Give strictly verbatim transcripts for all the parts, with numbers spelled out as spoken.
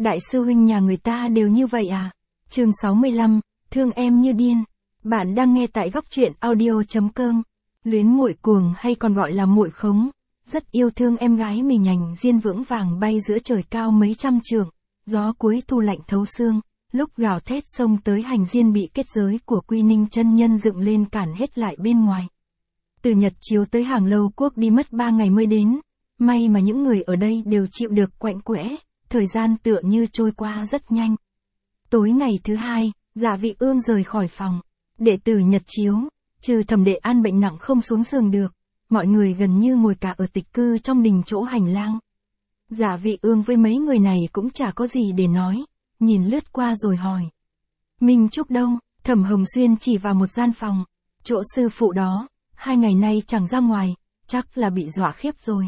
Đại sư huynh nhà người ta đều như vậy à? Chương sáu mươi lăm, thương em như điên. Bạn đang nghe tại góc truyện audio.com. Luyến muội cuồng hay còn gọi là muội khống, rất yêu thương em gái mình. Hành diên vững vàng bay giữa trời cao mấy trăm trượng, gió cuối thu lạnh thấu xương, lúc gào thét xông tới. Hành diên bị kết giới của Quy Ninh chân nhân dựng lên cản hết lại bên ngoài. Từ Nhật Chiếu tới Hàng Lâu Quốc đi mất ba ngày mới đến, may mà những người ở đây đều chịu được quạnh quẽ, thời gian tựa như trôi qua rất nhanh. Tối ngày thứ hai, Dạ Vị Ương rời khỏi phòng. Đệ tử Nhật Chiếu, trừ Thẩm Đệ An bệnh nặng không xuống giường được, mọi người gần như ngồi cả ở tịch cư trong đình chỗ hành lang. Dạ Vị Ương với mấy người này cũng chả có gì để nói, nhìn lướt qua rồi hỏi: Minh Trúc đâu? Thẩm Hồng Xuyên chỉ vào một gian phòng, chỗ sư phụ đó, hai ngày nay chẳng ra ngoài, chắc là bị dọa khiếp rồi.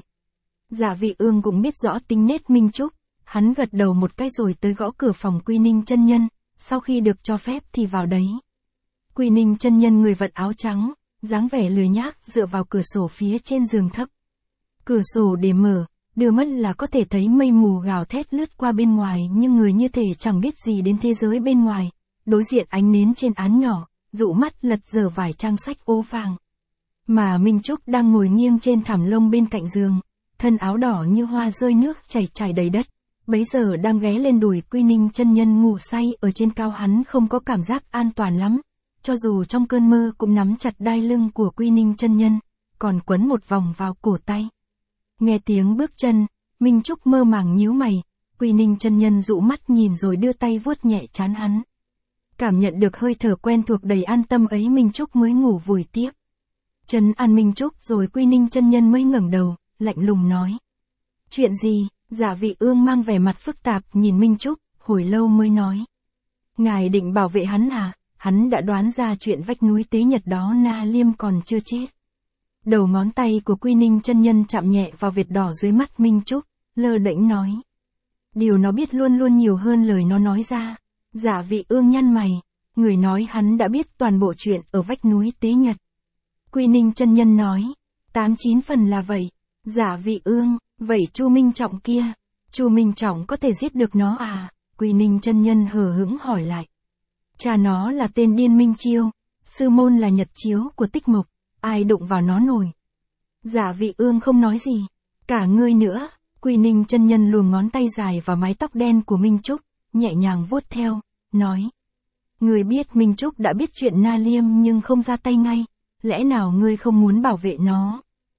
Dạ Vị Ương cũng biết rõ tính nết Minh Trúc, hắn gật đầu một cái rồi tới gõ cửa phòng Quy Ninh chân nhân, sau khi được cho phép thì vào đấy. Quy Ninh chân nhân người vận áo trắng, dáng vẻ lười nhác dựa vào cửa sổ phía trên giường thấp. Cửa sổ để mở, đưa mắt là có thể thấy mây mù gào thét lướt qua bên ngoài, nhưng người như thể chẳng biết gì đến thế giới bên ngoài. Đối diện ánh nến trên án nhỏ, dụ mắt lật dở vài trang sách ố vàng. Mà Minh Trúc đang ngồi nghiêng trên thảm lông bên cạnh giường, thân áo đỏ như hoa rơi nước chảy chảy đầy đất, bấy giờ đang ghé lên đùi Quy Ninh chân nhân ngủ say ở trên cao. Hắn không có cảm giác an toàn lắm, cho dù trong cơn mơ cũng nắm chặt đai lưng của Quy Ninh chân nhân, còn quấn một vòng vào cổ tay. Nghe tiếng bước chân, Minh Trúc mơ màng nhíu mày, Quy Ninh chân nhân dụ mắt nhìn rồi đưa tay vuốt nhẹ trán hắn. Cảm nhận được hơi thở quen thuộc đầy an tâm ấy, Minh Trúc mới ngủ vùi tiếp. Trấn an Minh Trúc rồi Quy Ninh chân nhân mới ngẩng đầu, lạnh lùng nói: Chuyện gì? Dạ Vị Ương mang vẻ mặt phức tạp nhìn Minh Trúc, hồi lâu mới nói: Ngài định bảo vệ hắn à? Hắn đã đoán ra chuyện vách núi Tế Nhật đó Na Liêm còn chưa chết. Đầu ngón tay của Quy Ninh chân nhân chạm nhẹ vào vệt đỏ dưới mắt Minh Trúc, lơ đễnh nói: Điều nó biết luôn luôn nhiều hơn lời nó nói ra. Dạ Vị Ương nhăn mày, người nói hắn đã biết toàn bộ chuyện ở vách núi Tế Nhật. Quy Ninh chân nhân nói: Tám chín phần là vậy. Dạ Vị Ương, vậy Chu Minh Trọng kia, Chu Minh Trọng có thể giết được nó à? Quy Ninh chân nhân hờ hững hỏi lại. Cha nó là tên điên Minh Chiêu, sư môn là Nhật Chiếu của Tích Mộc, ai đụng vào nó nổi. Dạ Vị Ương không nói gì. Cả ngươi nữa. Quy Ninh chân nhân luồn ngón tay dài vào mái tóc đen của Minh Trúc, nhẹ nhàng vuốt theo, nói: Ngươi biết Minh Trúc đã biết chuyện Na Liêm nhưng không ra tay ngay, lẽ nào ngươi không muốn bảo vệ nó?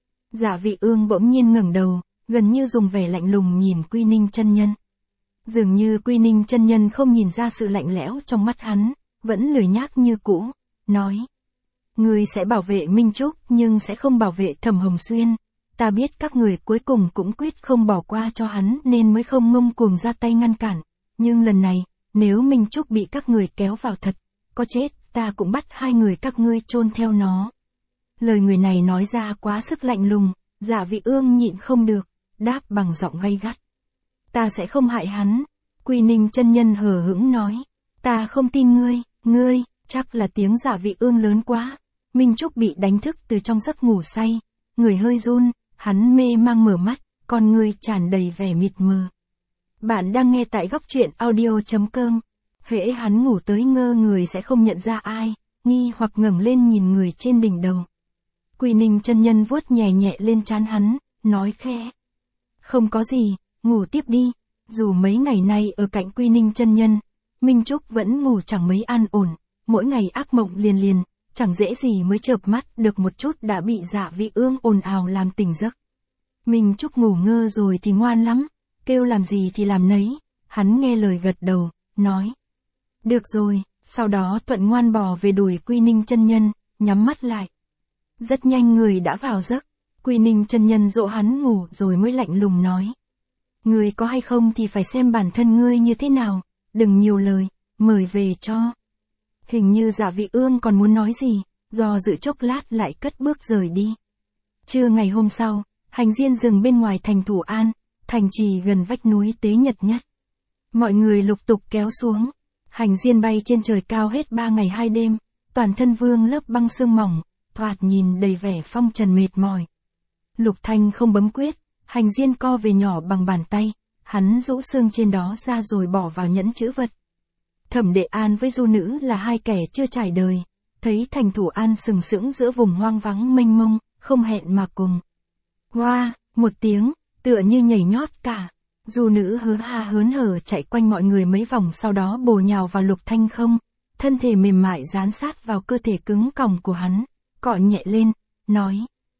Dạ Vị Ương bỗng nhiên ngẩng đầu, gần như dùng vẻ lạnh lùng nhìn Quy Ninh chân nhân. Dường như Quy Ninh chân nhân không nhìn ra sự lạnh lẽo trong mắt hắn, vẫn lười nhác như cũ, nói: Ngươi sẽ bảo vệ Minh Trúc nhưng sẽ không bảo vệ Thẩm Hồng Xuyên. Ta biết các người cuối cùng cũng quyết không bỏ qua cho hắn nên mới không ngông cuồng ra tay ngăn cản. Nhưng lần này, nếu Minh Trúc bị các người kéo vào thật, có chết, ta cũng bắt hai người các ngươi chôn theo nó. Lời người này nói ra quá sức lạnh lùng, Dạ Vị Ương nhịn không được, đáp bằng giọng gay gắt: Ta sẽ không hại hắn. Quy Ninh chân nhân hờ hững nói: Ta không tin ngươi, ngươi, chắc là tiếng Dạ Vị Ương lớn quá. Minh Trúc bị đánh thức từ trong giấc ngủ say, người hơi run, hắn mê mang mở mắt, con ngươi tràn đầy vẻ mịt mờ. Bạn đang nghe tại góc truyện audio.com. Hễ hắn ngủ tới ngơ người sẽ không nhận ra ai, nghi hoặc ngẩng lên nhìn người trên đỉnh đầu. Quy Ninh chân nhân vuốt nhẹ nhẹ lên trán hắn, nói khẽ: Không có gì, ngủ tiếp đi. Dù mấy ngày nay ở cạnh Quy Ninh chân nhân, Minh Trúc vẫn ngủ chẳng mấy an ổn, mỗi ngày ác mộng liền liền, chẳng dễ gì mới chợp mắt được một chút đã bị Dạ Vị Ương ồn ào làm tỉnh giấc. Minh Trúc ngủ ngơ rồi thì ngoan lắm, kêu làm gì thì làm nấy, hắn nghe lời gật đầu, nói: Được rồi, sau đó thuận ngoan bò về đùi Quy Ninh chân nhân, nhắm mắt lại. Rất nhanh người đã vào giấc, Quy Ninh chân nhân dỗ hắn ngủ rồi mới lạnh lùng nói: Ngươi có hay không thì phải xem bản thân ngươi như thế nào, đừng nhiều lời, mời về cho. Hình như Dạ Vị Ương còn muốn nói gì, do dự chốc lát lại cất bước rời đi. Trưa ngày hôm sau, hành diên dừng bên ngoài thành Thủ An, thành trì gần vách núi Tế Nhật nhất. Mọi người lục tục kéo xuống, hành diên bay trên trời cao hết ba ngày hai đêm, toàn thân vương lớp băng sương mỏng, thoạt nhìn đầy vẻ phong trần mệt mỏi. Lục Thanh không bấm quyết, hành diên co về nhỏ bằng bàn tay, hắn rũ xương trên đó ra rồi bỏ vào nhẫn chữ vật. Thẩm Đệ An với Du Nữ là hai kẻ chưa trải đời, thấy Thành Thủ An sừng sững giữa vùng hoang vắng mênh mông, không hẹn mà cùng. Hoa, một tiếng, tựa như nhảy nhót cả. Du Nữ hớn ha hớn hở chạy quanh mọi người mấy vòng, sau đó bổ nhào vào Lục Thanh Không, thân thể mềm mại dán sát vào cơ thể cứng còng của hắn, cọ nhẹ lên, nói.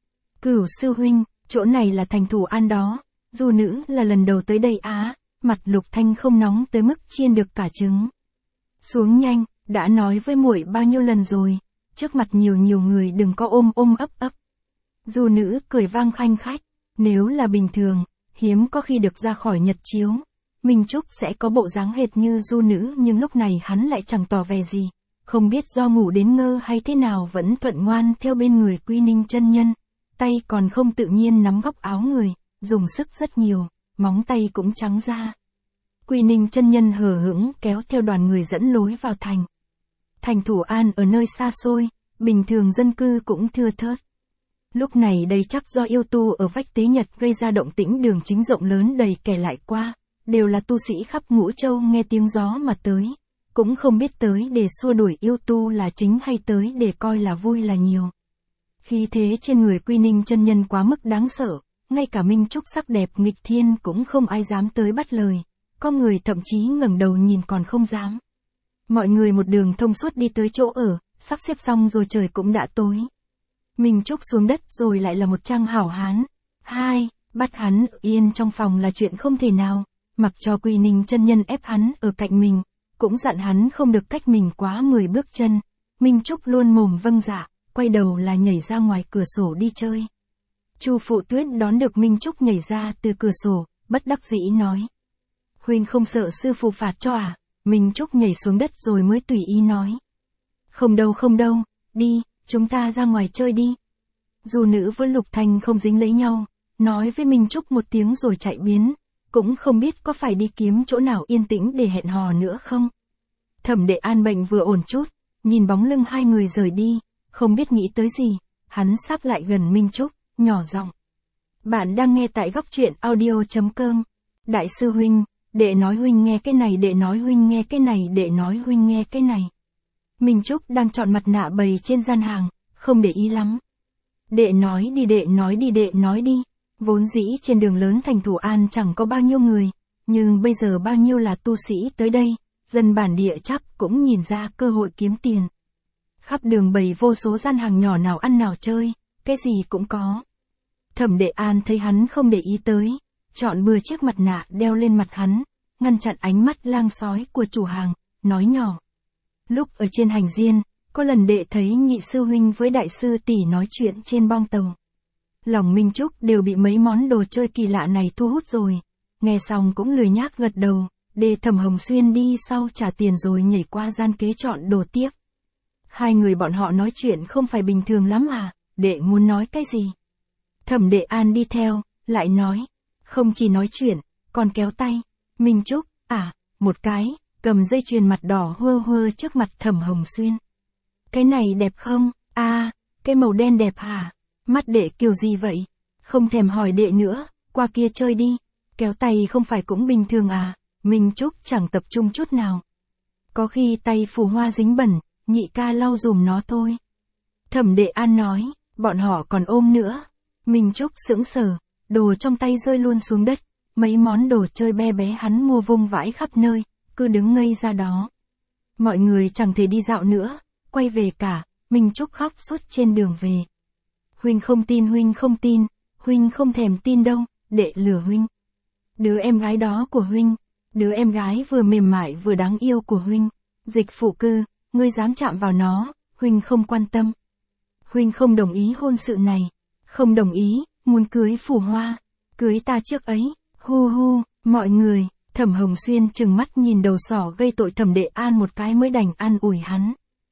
Cửu sư huynh, chỗ này là Thành Thủ An đó. Du Nữ là lần đầu tới đây á, mặt Lục Thanh Không nóng tới mức chiên được cả trứng. Xuống nhanh, đã nói với muội bao nhiêu lần rồi, trước mặt nhiều nhiều người đừng có ôm ôm ấp ấp. Du Nữ cười vang khanh khách, nếu là bình thường, hiếm có khi được ra khỏi nhật chiếu, Minh Trúc sẽ có bộ dáng hệt như Du Nữ, nhưng lúc này hắn lại chẳng tỏ vẻ gì, không biết do ngủ đến ngơ hay thế nào vẫn thuận ngoan theo bên người Quy Ninh chân nhân, tay còn không tự nhiên nắm góc áo người, dùng sức rất nhiều, móng tay cũng trắng ra. Quy Ninh chân nhân hờ hững kéo theo đoàn người dẫn lối vào thành. Thành Thủ An ở nơi xa xôi, bình thường dân cư cũng thưa thớt. Lúc này đây chắc do yêu tu ở vách Tế Nhật gây ra động tĩnh, đường chính rộng lớn đầy kẻ lại qua, đều là tu sĩ khắp Ngũ Châu nghe tiếng gió mà tới, cũng không biết tới để xua đuổi yêu tu là chính hay tới để coi là vui là nhiều. Khí thế trên người Quy Ninh chân nhân quá mức đáng sợ, ngay cả Minh Trúc sắc đẹp nghịch thiên cũng không ai dám tới bắt lời, có người thậm chí ngẩng đầu nhìn còn không dám. Mọi người một đường thông suốt đi tới chỗ ở, sắp xếp xong rồi trời cũng đã tối. Minh Trúc xuống đất rồi lại là một trang hảo hán. Hai, bắt hắn yên trong phòng là chuyện không thể nào, mặc cho Quy Ninh chân nhân ép hắn ở cạnh mình, cũng dặn hắn không được cách mình quá mười bước chân. Minh Trúc luôn mồm vâng dạ, quay đầu là nhảy ra ngoài cửa sổ đi chơi. Chu Phụ Tuyết đón được Minh Trúc nhảy ra từ cửa sổ, bất đắc dĩ nói. Huynh không sợ sư phụ phạt cho à? Minh Trúc nhảy xuống đất rồi mới tùy ý nói. Không đâu không đâu, đi, chúng ta ra ngoài chơi đi. Du Nữ với Lục Thanh không dính lấy nhau, nói với Minh Trúc một tiếng rồi chạy biến, cũng không biết có phải đi kiếm chỗ nào yên tĩnh để hẹn hò nữa không. Thẩm Đệ An bệnh vừa ổn chút, nhìn bóng lưng hai người rời đi, không biết nghĩ tới gì, hắn sắp lại gần Minh Trúc, nhỏ giọng. Bạn đang nghe tại góc truyện audio chấm com. Đại sư huynh, đệ nói huynh nghe cái này, đệ nói huynh nghe cái này, đệ nói huynh nghe cái này. Minh Trúc đang chọn mặt nạ bày trên gian hàng, không để ý lắm. Đệ nói đi, đệ nói đi, đệ nói đi. Vốn dĩ trên đường lớn Thành Thủ An chẳng có bao nhiêu người, nhưng bây giờ bao nhiêu là tu sĩ tới đây, dân bản địa chắc cũng nhìn ra cơ hội kiếm tiền. Khắp đường bày vô số gian hàng nhỏ, nào ăn nào chơi, cái gì cũng có. Thẩm Đệ An thấy hắn không để ý tới, chọn bừa chiếc mặt nạ đeo lên mặt hắn, ngăn chặn ánh mắt lang sói của chủ hàng, nói nhỏ. Lúc ở trên hành diên, có lần đệ thấy nhị sư huynh với đại sư tỷ nói chuyện trên bong tàu. Lòng Minh Trúc đều bị mấy món đồ chơi kỳ lạ này thu hút rồi, nghe xong cũng lười nhác gật đầu, để Thẩm Hồng Xuyên đi sau trả tiền rồi nhảy qua gian kế chọn đồ tiếp. Hai người bọn họ nói chuyện không phải bình thường lắm à, đệ muốn nói cái gì? Thẩm Đệ An đi theo, lại nói, không chỉ nói chuyện, còn kéo tay. Minh Trúc, à, một cái, cầm dây chuyền mặt đỏ hơ hơ trước mặt Thẩm Hồng Xuyên. Cái này đẹp không? À, cái màu đen đẹp hả? Mắt đệ kiểu gì vậy? Không thèm hỏi đệ nữa, qua kia chơi đi. Kéo tay không phải cũng bình thường à? Minh Trúc chẳng tập trung chút nào. Có khi tay phù hoa dính bẩn, nhị ca lau dùm nó thôi. Thẩm Đệ An nói, bọn họ còn ôm nữa. Minh Trúc sững sờ, đồ trong tay rơi luôn xuống đất, mấy món đồ chơi be bé hắn mua vung vãi khắp nơi, cứ đứng ngây ra đó. Mọi người chẳng thể đi dạo nữa, quay về cả, Minh Trúc khóc suốt trên đường về. Huynh không tin, huynh không tin, huynh không thèm tin đâu, đệ lừa huynh. Đứa em gái đó của huynh, đứa em gái vừa mềm mại vừa đáng yêu của huynh, Dịch Phụ Cư, ngươi dám chạm vào nó, huynh không quan tâm. Huynh không đồng ý hôn sự này, không đồng ý, muốn cưới Phù Hoa, cưới ta trước ấy, hu hu, mọi người. Thẩm Hồng Xuyên trừng mắt nhìn đầu sỏ gây tội Thẩm Đệ An một cái mới đành an ủi hắn.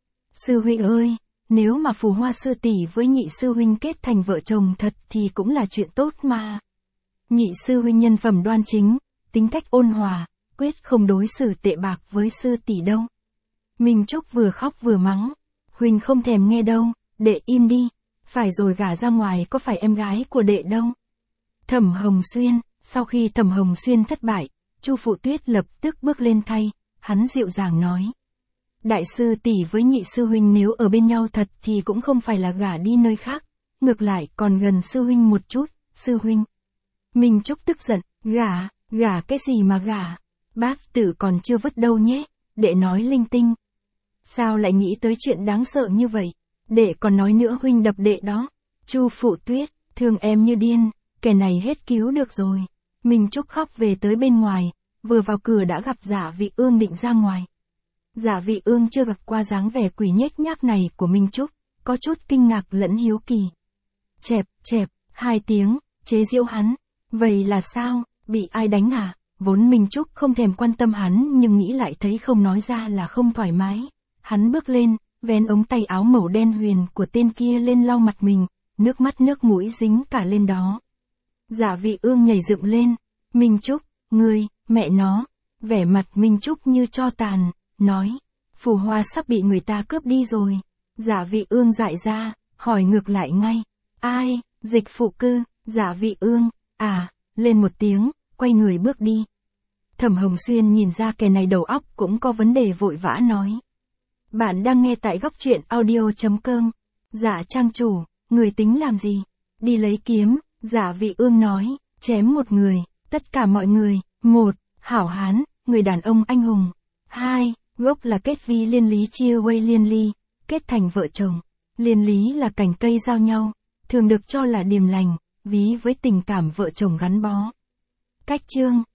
Sư huynh ơi, nếu mà Phù Hoa sư tỷ với nhị sư huynh kết thành vợ chồng thật thì cũng là chuyện tốt mà. Nhị sư huynh nhân phẩm đoan chính, tính cách ôn hòa, quyết không đối xử tệ bạc với sư tỷ đâu. Minh Trúc vừa khóc vừa mắng, huynh không thèm nghe đâu, đệ im đi, phải rồi gả ra ngoài có phải em gái của đệ đâu. Thẩm Hồng Xuyên, Sau khi Thẩm Hồng Xuyên thất bại, Chu Phụ Tuyết lập tức bước lên thay, hắn dịu dàng nói. Đại sư tỷ với nhị sư huynh nếu ở bên nhau thật thì cũng không phải là gả đi nơi khác, ngược lại còn gần sư huynh một chút, sư huynh. Minh Trúc tức giận, gả, gả cái gì mà gả, bát tử còn chưa vứt đâu nhé, đệ nói linh tinh. Sao lại nghĩ tới chuyện đáng sợ như vậy, đệ còn nói nữa huynh đập đệ đó. Chu Phụ Tuyết, thương em như điên, kẻ này hết cứu được rồi. Minh Trúc khóc về tới bên ngoài, vừa vào cửa đã gặp Giả Vị Ương định ra ngoài. Giả Vị Ương chưa gặp qua dáng vẻ quỷ nhếch nhác này của Minh Trúc, có chút kinh ngạc lẫn hiếu kỳ. Chẹp, chẹp, hai tiếng, chế giễu hắn. Vậy là sao, bị ai đánh à? Vốn Minh Trúc không thèm quan tâm hắn nhưng nghĩ lại thấy không nói ra là không thoải mái. Hắn bước lên, vén ống tay áo màu đen huyền của tên kia lên lau mặt mình, nước mắt nước mũi dính cả lên đó. Giả Vị Ương nhảy dựng lên, Minh Trúc, ngươi, mẹ nó, vẻ mặt Minh Trúc như tro tàn, nói, phù hoa sắp bị người ta cướp đi rồi. Giả Vị Ương dại ra, hỏi ngược lại ngay, ai, Dịch Phụ Cư, Giả Vị Ương, à, lên một tiếng, quay người bước đi. Thẩm Hồng Xuyên nhìn ra kẻ này đầu óc cũng có vấn đề vội vã nói. Bạn đang nghe tại góc truyện audio.com, Giả trang chủ, người tính làm gì? Đi lấy kiếm, Giả Vị Ương nói, chém một người, tất cả mọi người, một, hảo hán, người đàn ông anh hùng. Hai, gốc là kết vi liên lý chia quay liên ly, kết thành vợ chồng. Liên lý là cành cây giao nhau, thường được cho là điềm lành, ví với tình cảm vợ chồng gắn bó. Cách chương